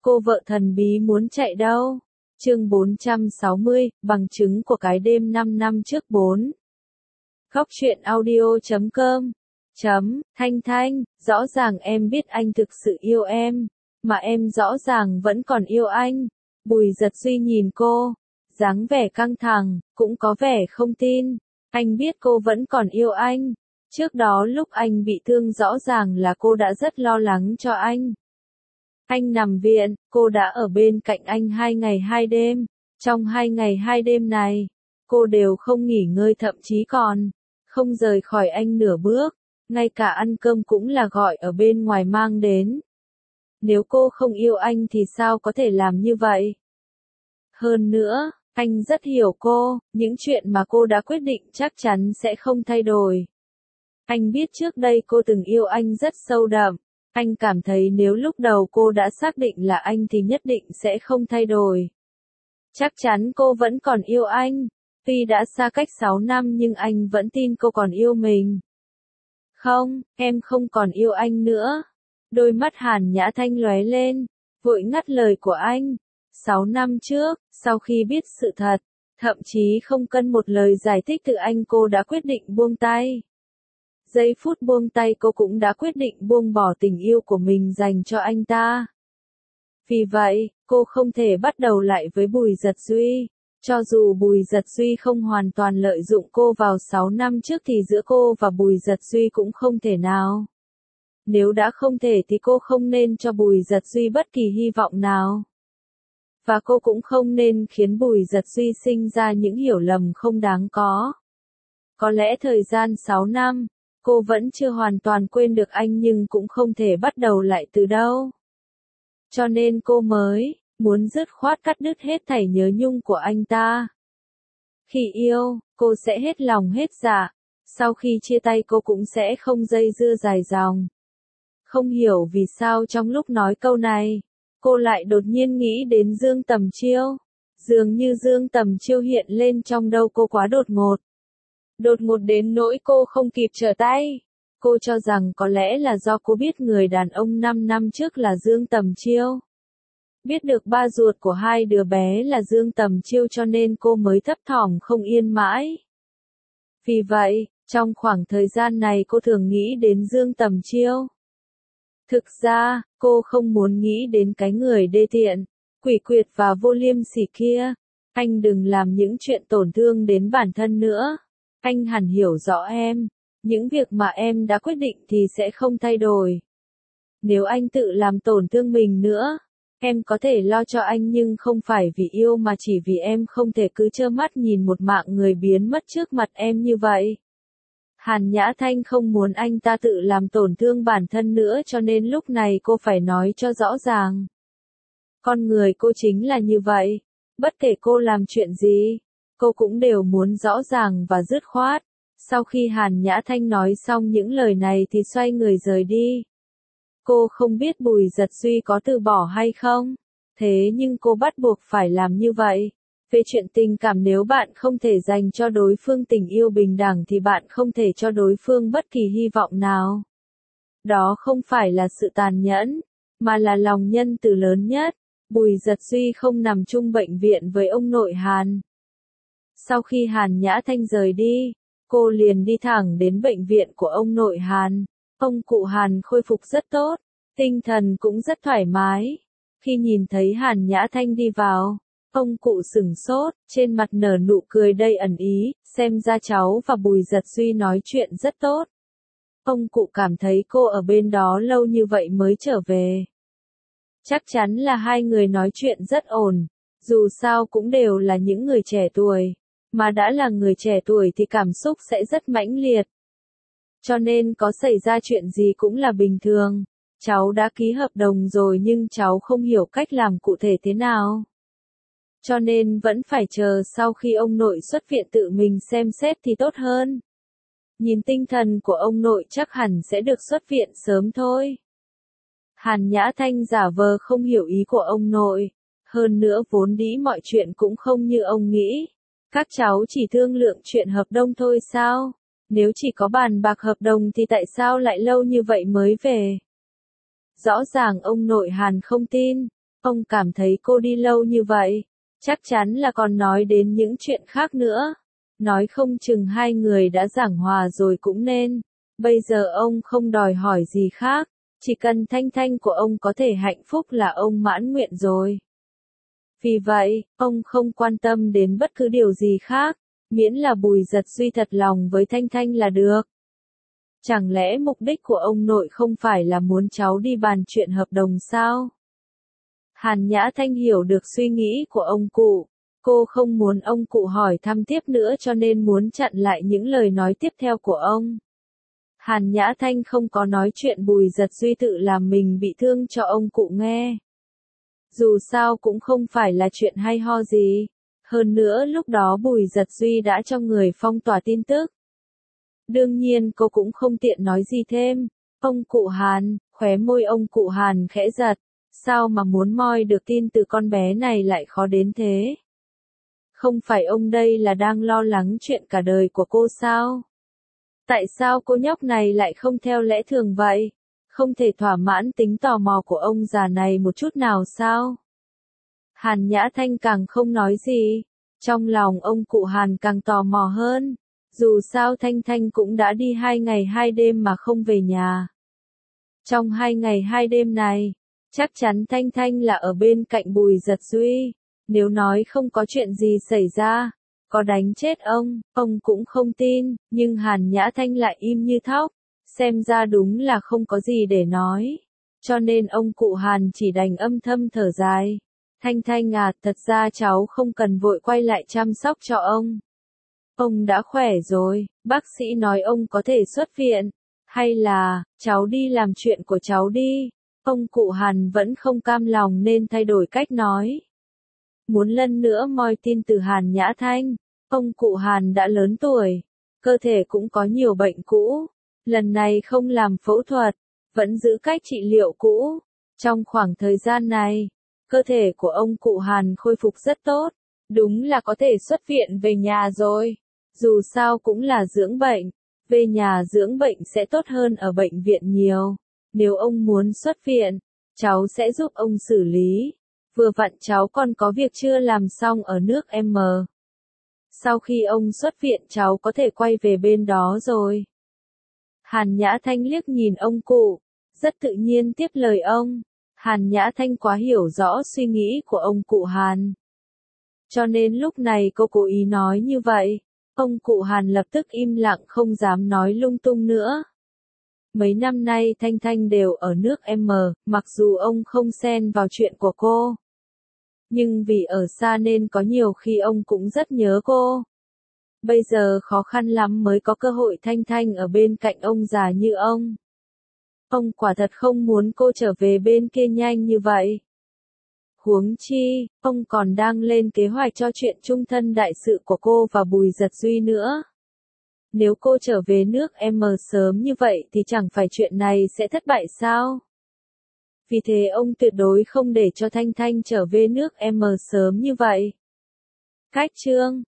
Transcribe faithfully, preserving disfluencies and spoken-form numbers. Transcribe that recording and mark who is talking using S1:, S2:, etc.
S1: Cô vợ thần bí muốn chạy đâu? Chương bốn trăm sáu mươi, bằng chứng của cái đêm năm năm trước bốn. Góc truyện audio chấm com. Chấm, Thanh Thanh, rõ ràng em biết anh thực sự yêu em, mà em rõ ràng vẫn còn yêu anh. Bùi Giật Duy nhìn cô, dáng vẻ căng thẳng, cũng có vẻ không tin. Anh biết cô vẫn còn yêu anh. Trước đó lúc anh bị thương rõ ràng là cô đã rất lo lắng cho anh. Anh nằm viện, cô đã ở bên cạnh anh hai ngày hai đêm. Trong hai ngày hai đêm này, cô đều không nghỉ ngơi, thậm chí còn không rời khỏi anh nửa bước. Ngay cả ăn cơm cũng là gọi ở bên ngoài mang đến. Nếu cô không yêu anh thì sao có thể làm như vậy? Hơn nữa, anh rất hiểu cô, những chuyện mà cô đã quyết định chắc chắn sẽ không thay đổi. Anh biết trước đây cô từng yêu anh rất sâu đậm. Anh cảm thấy nếu lúc đầu cô đã xác định là anh thì nhất định sẽ không thay đổi. Chắc chắn cô vẫn còn yêu anh. Tuy đã xa cách sáu năm nhưng anh vẫn tin cô còn yêu mình. Không, em không còn yêu anh nữa. Đôi mắt Hàn Nhã Thanh lóe lên, vội ngắt lời của anh. Sáu năm trước, sau khi biết sự thật, thậm chí không cần một lời giải thích từ anh, cô đã quyết định buông tay. Giây phút buông tay cô cũng đã quyết định buông bỏ tình yêu của mình dành cho anh ta. Vì vậy, cô không thể bắt đầu lại với Bùi Giật Duy. Cho dù Bùi Giật Duy không hoàn toàn lợi dụng cô vào sáu năm trước thì giữa cô và Bùi Giật Duy cũng không thể nào. Nếu đã không thể thì cô không nên cho Bùi Giật Duy bất kỳ hy vọng nào. Và cô cũng không nên khiến Bùi Giật Duy sinh ra những hiểu lầm không đáng có. Có lẽ thời gian sáu năm, cô vẫn chưa hoàn toàn quên được anh nhưng cũng không thể bắt đầu lại từ đâu. Cho nên cô mới muốn dứt khoát cắt đứt hết thảy nhớ nhung của anh ta. Khi yêu, cô sẽ hết lòng hết dạ. Sau khi chia tay cô cũng sẽ không dây dưa dài dòng. Không hiểu vì sao trong lúc nói câu này, cô lại đột nhiên nghĩ đến Dương Tầm Chiêu. Dường như Dương Tầm Chiêu hiện lên trong đầu cô quá đột ngột. Đột ngột đến nỗi cô không kịp trở tay. Cô cho rằng có lẽ là do cô biết người đàn ông năm năm trước là Dương Tầm Chiêu. Biết được ba ruột của hai đứa bé là Dương Tầm Chiêu cho nên cô mới thấp thỏm không yên mãi. Vì vậy, trong khoảng thời gian này cô thường nghĩ đến Dương Tầm Chiêu. Thực ra, cô không muốn nghĩ đến cái người đê tiện, quỷ quyệt và vô liêm sỉ kia. Anh đừng làm những chuyện tổn thương đến bản thân nữa. Anh hẳn hiểu rõ em. Những việc mà em đã quyết định thì sẽ không thay đổi. Nếu anh tự làm tổn thương mình nữa, em có thể lo cho anh nhưng không phải vì yêu mà chỉ vì em không thể cứ trơ mắt nhìn một mạng người biến mất trước mặt em như vậy. Hàn Nhã Thanh không muốn anh ta tự làm tổn thương bản thân nữa cho nên lúc này cô phải nói cho rõ ràng. Con người cô chính là như vậy. Bất kể cô làm chuyện gì, cô cũng đều muốn rõ ràng và dứt khoát. Sau khi Hàn Nhã Thanh nói xong những lời này thì xoay người rời đi. Cô không biết Bùi Giật Duy có từ bỏ hay không, thế nhưng cô bắt buộc phải làm như vậy. Về chuyện tình cảm, nếu bạn không thể dành cho đối phương tình yêu bình đẳng thì bạn không thể cho đối phương bất kỳ hy vọng nào. Đó không phải là sự tàn nhẫn, mà là lòng nhân từ lớn nhất. Bùi Giật Duy không nằm chung bệnh viện với ông nội Hàn. Sau khi Hàn Nhã Thanh rời đi, cô liền đi thẳng đến bệnh viện của ông nội Hàn. Ông cụ Hàn khôi phục rất tốt, tinh thần cũng rất thoải mái. Khi nhìn thấy Hàn Nhã Thanh đi vào, ông cụ sửng sốt, trên mặt nở nụ cười đầy ẩn ý, xem ra cháu và Bùi Giật Duy nói chuyện rất tốt. Ông cụ cảm thấy cô ở bên đó lâu như vậy mới trở về. Chắc chắn là hai người nói chuyện rất ổn, dù sao cũng đều là những người trẻ tuổi, mà đã là người trẻ tuổi thì cảm xúc sẽ rất mãnh liệt. Cho nên có xảy ra chuyện gì cũng là bình thường. Cháu đã ký hợp đồng rồi nhưng cháu không hiểu cách làm cụ thể thế nào. Cho nên vẫn phải chờ sau khi ông nội xuất viện tự mình xem xét thì tốt hơn. Nhìn tinh thần của ông nội chắc hẳn sẽ được xuất viện sớm thôi. Hàn Nhã Thanh giả vờ không hiểu ý của ông nội. Hơn nữa vốn dĩ mọi chuyện cũng không như ông nghĩ. Các cháu chỉ thương lượng chuyện hợp đồng thôi sao? Nếu chỉ có bàn bạc hợp đồng thì tại sao lại lâu như vậy mới về? Rõ ràng ông nội Hàn không tin. Ông cảm thấy cô đi lâu như vậy, chắc chắn là còn nói đến những chuyện khác nữa. Nói không chừng hai người đã giảng hòa rồi cũng nên. Bây giờ ông không đòi hỏi gì khác, chỉ cần Thanh Thanh của ông có thể hạnh phúc là ông mãn nguyện rồi. Vì vậy, ông không quan tâm đến bất cứ điều gì khác, miễn là Bùi Giật Duy thật lòng với Thanh Thanh là được. Chẳng lẽ mục đích của ông nội không phải là muốn cháu đi bàn chuyện hợp đồng sao? Hàn Nhã Thanh hiểu được suy nghĩ của ông cụ. Cô không muốn ông cụ hỏi thăm tiếp nữa cho nên muốn chặn lại những lời nói tiếp theo của ông. Hàn Nhã Thanh không có nói chuyện Bùi Giật Duy tự làm mình bị thương cho ông cụ nghe. Dù sao cũng không phải là chuyện hay ho gì. Hơn nữa lúc đó Bùi Giật Duy đã cho người phong tỏa tin tức. Đương nhiên cô cũng không tiện nói gì thêm. Ông cụ Hàn, khóe môi ông cụ Hàn khẽ giật. Sao mà muốn moi được tin từ con bé này lại khó đến thế? Không phải ông đây là đang lo lắng chuyện cả đời của cô sao? Tại sao cô nhóc này lại không theo lẽ thường vậy? Không thể thỏa mãn tính tò mò của ông già này một chút nào sao? Hàn Nhã Thanh càng không nói gì. Trong lòng ông cụ Hàn càng tò mò hơn. Dù sao Thanh Thanh cũng đã đi hai ngày hai đêm mà không về nhà. Trong hai ngày hai đêm này, chắc chắn Thanh Thanh là ở bên cạnh Bùi Giật Duy. Nếu nói không có chuyện gì xảy ra, có đánh chết ông, ông cũng không tin, nhưng Hàn Nhã Thanh lại im như thóc, xem ra đúng là không có gì để nói. Cho nên ông cụ Hàn chỉ đành âm thầm thở dài. Thanh Thanh à, thật ra cháu không cần vội quay lại chăm sóc cho ông. Ông đã khỏe rồi, bác sĩ nói ông có thể xuất viện. Hay là, cháu đi làm chuyện của cháu đi. Ông cụ Hàn vẫn không cam lòng nên thay đổi cách nói. Muốn lần nữa moi tin từ Hàn Nhã Thanh. Ông cụ Hàn đã lớn tuổi, cơ thể cũng có nhiều bệnh cũ. Lần này không làm phẫu thuật, vẫn giữ cách trị liệu cũ. Trong khoảng thời gian này, cơ thể của ông cụ Hàn khôi phục rất tốt. Đúng là có thể xuất viện về nhà rồi. Dù sao cũng là dưỡng bệnh. Về nhà dưỡng bệnh sẽ tốt hơn ở bệnh viện nhiều. Nếu ông muốn xuất viện, cháu sẽ giúp ông xử lý. Vừa vặn cháu còn có việc chưa làm xong ở nước M. Sau khi ông xuất viện cháu có thể quay về bên đó rồi. Hàn Nhã Thanh liếc nhìn ông cụ, rất tự nhiên tiếp lời ông. Hàn Nhã Thanh quá hiểu rõ suy nghĩ của ông cụ Hàn. Cho nên lúc này cô cố ý nói như vậy. Ông cụ Hàn lập tức im lặng không dám nói lung tung nữa. Mấy năm nay Thanh Thanh đều ở nước M, mặc dù ông không xen vào chuyện của cô. Nhưng vì ở xa nên có nhiều khi ông cũng rất nhớ cô. Bây giờ khó khăn lắm mới có cơ hội Thanh Thanh ở bên cạnh ông già như ông. Ông quả thật không muốn cô trở về bên kia nhanh như vậy. Huống chi, ông còn đang lên kế hoạch cho chuyện chung thân đại sự của cô và Bùi Giật Duy nữa. Nếu cô trở về nước M sớm như vậy thì chẳng phải chuyện này sẽ thất bại sao? Vì thế ông tuyệt đối không để cho Thanh Thanh trở về nước M sớm như vậy. Cách chương